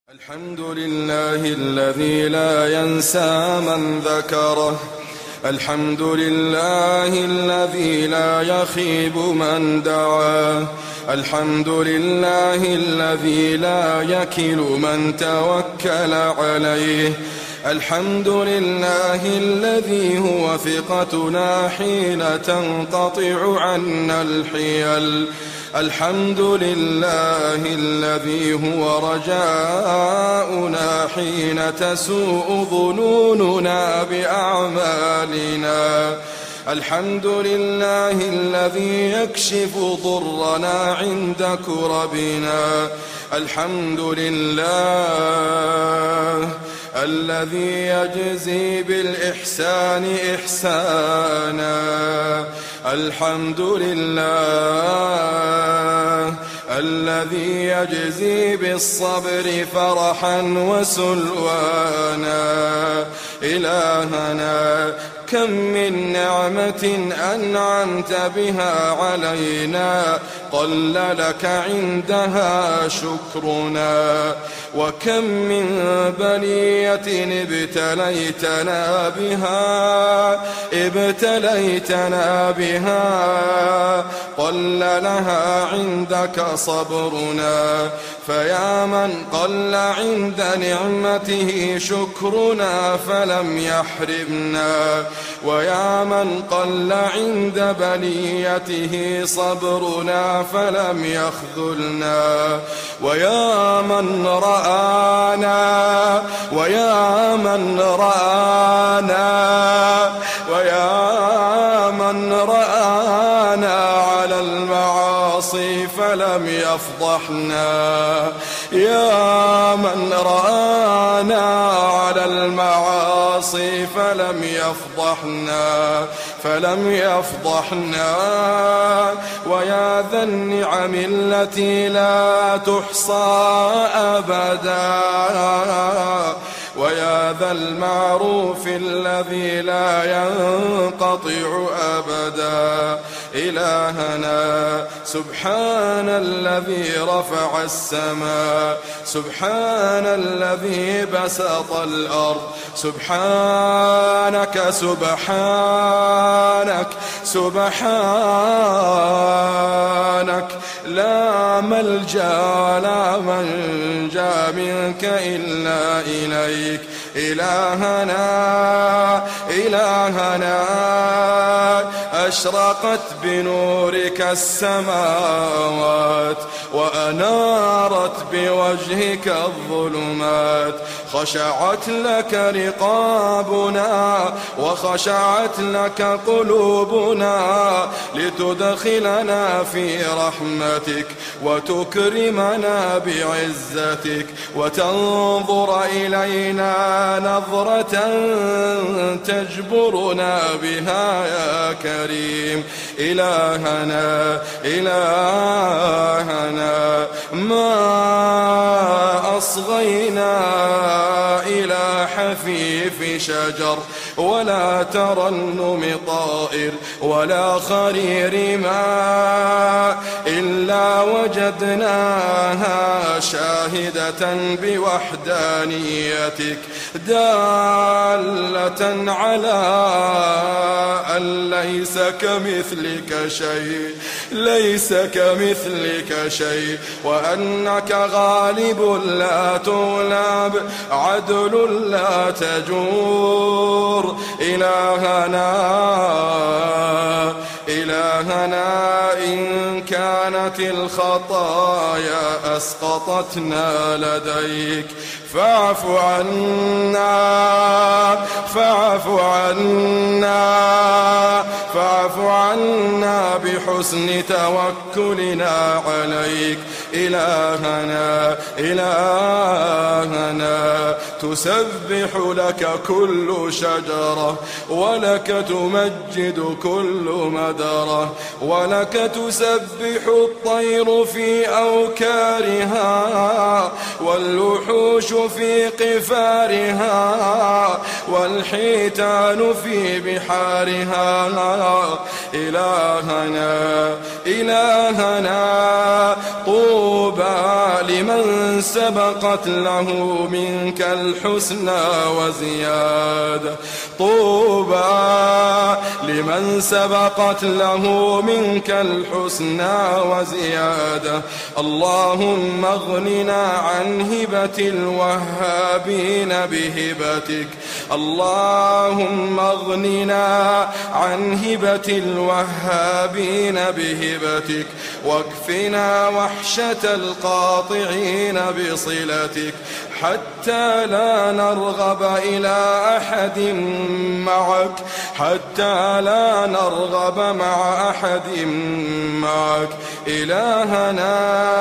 الحمد لله الذي لا ينسى من ذكره، الحمد لله الذي لا يخيب من دعاه، الحمد لله الذي لا يكل من توكل عليه، الحمد لله الذي هو ثقتنا حين تنقطع عنا الحيل، الحمد لله الذي هو رجاؤنا حين تسوء ظنوننا بأعمالنا، الحمد لله الذي يكشف ضرنا عند كربنا، الحمد لله الذي يجزي بالإحسان إحسانا، الحمد لله الذي يجزي بالصبر فرحا وسلوانا. إلهنا كم من نعمة أنعمت بها علينا قل لك عندها شكرنا، وكم من بلية ابتليتنا بها قل لها عندك صبرنا، فيا من قل عند نعمته شكرنا فلم يحرمنا، ويا من قل عند بليته صبرنا فلم يخذلنا، ويا من رآنا على المعاصي فلم يفضحنا، يا من رآنا على المعاصي فلم يفضحنا، ويا ذا النعم التي لا تحصى أبدا، ويا ذا المعروف الذي لا ينقطع أبدا. إلهنا سبحان الذي رفع السماء، سبحان الذي بسط الأرض، سبحانك لا ملجأ ولا منجا منك إلا إليك. إلهنا أشرقت بنورك السماوات وأنارت بوجهك الظلمات، خشعت لك رقابنا وخشعت لك قلوبنا لتدخلنا في رحمتك وتكرمنا بعزتك وتنظر إلينا نظرة تجبرنا بها يا كريم. إلهنا ما أصغينا إلى حفيف شجر ولا ترنم طائر ولا خرير ماء إلا وجدناها شاهدة بوحدانيتك دالة على أن ليس كمثلك شيء وأنك غالب لا تغلب عدل لا تجور. إلهنا إن كانت الخطايا أسقطتنا لديك فاعف عنا بحسن توكلنا عليك. إلهنا تسبح لك كل شجرة ولك تمجد كل مدرة ولك تسبح الطير في أوكارها والوحوش في قفارها والحيتان في بحارها. إلهنا طوبى لمن سبقت له منك الحسنى وزيادة طوبى لمن سبقت له منك الحسنى وزيادة اللهم اغننا عن هبة الوهابين بهبتك اللهم اغننا عن هبة الوهابين بهبتك واكفنا وحشة القاطعين بصلتك حتى لا نرغب إلى أحد معك حتى لا نرغب مع أحد معك إلهنا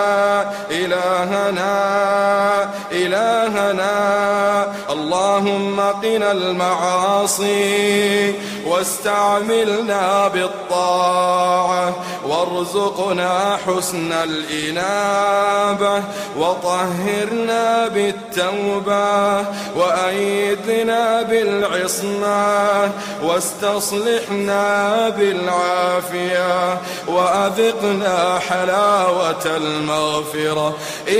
اللهم قنا المعاصي واستعملنا بالطاعة وارزقنا حسن الإنابة وطهرنا بالتوبة وأيدنا بالعصمة واستصلحنا بالعافية وأذقنا حلاوة المغفرة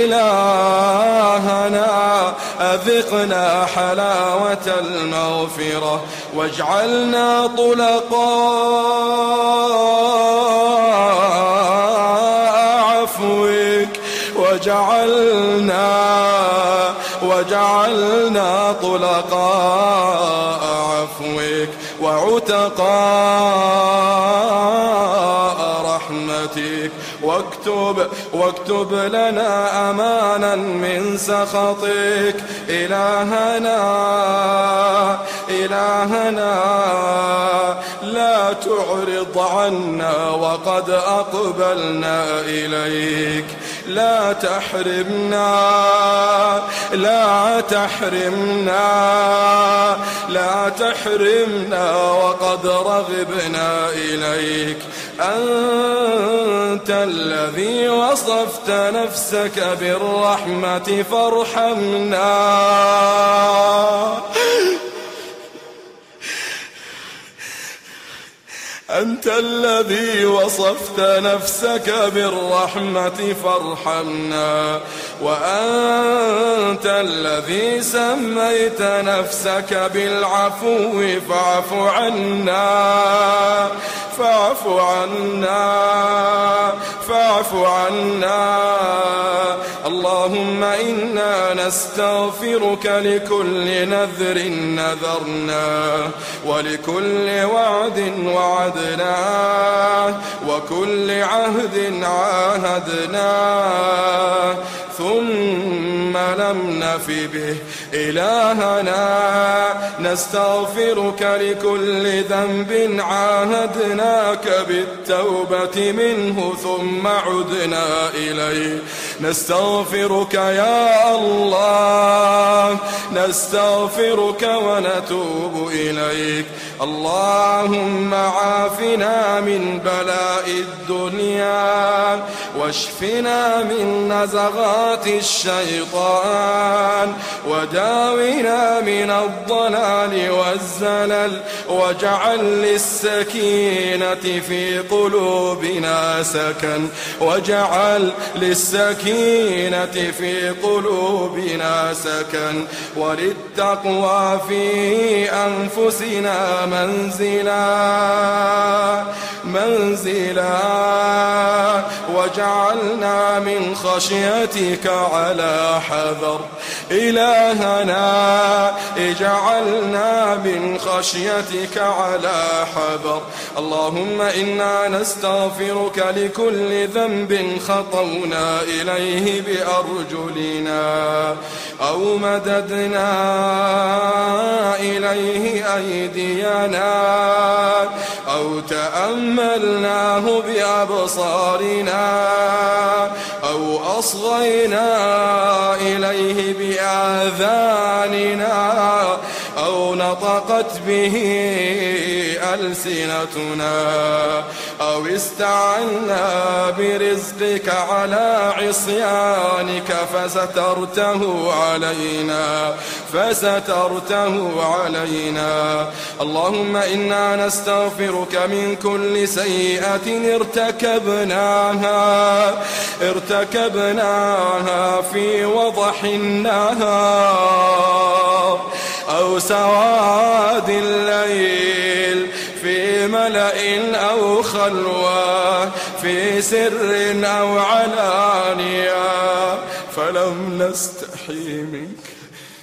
إلهنا أذقنا حلاوة المغفرة واجعلنا طلقاء عفوك وجعلنا طلقاء عفوك وعتقاء رحمتك واكتب لنا أمانا من سخطك إلهنا لا تعرض عنا وقد أقبلنا إليك لا تحرمنا وقد رغبنا إليك أنت الذي وصفت نفسك بالرحمة فارحمنا أنت الذي وصفت نفسك بالرحمة فارحمنا وأنت الذي سميت نفسك بالعفو فاعف عنا اللهم إنا نستغفرك لكل نذر نذرناه ولكل وعد وعدناه وكل عهد عاهدناه ثم لم نف به إلهنا نستغفرك لكل ذنب عاهدناك بالتوبة منه ثم عدنا إليه نستغفرك يا الله نستغفرك ونتوب إليك اللهم عافنا من بلاء الدنيا واشفنا من نزغات الشيطان وداونا من الضلال والزلل واجعل للسكينة في قلوبنا سكن وللتقوى في أنفسنا منزلا وجعلنا من خشيتك على حذر إلهنا اجعلنا من خشيتك على حذر اللهم إنا نستغفرك لكل ذنب خطونا إليه بأرجلنا أو مددنا إليه أيدينا أو تأملناه بأبصارنا أو أصغينا إليه بآذاننا أو نطقت به ألسنتنا أو استعنا برزقك على عصيانك فسترته علينا اللهم إنا نستغفرك من كل سيئة ارتكبناها في وضح النهار أو سواد الليل، في ملأ أو خلوة، في سر أو علانية، فلم نستحي منك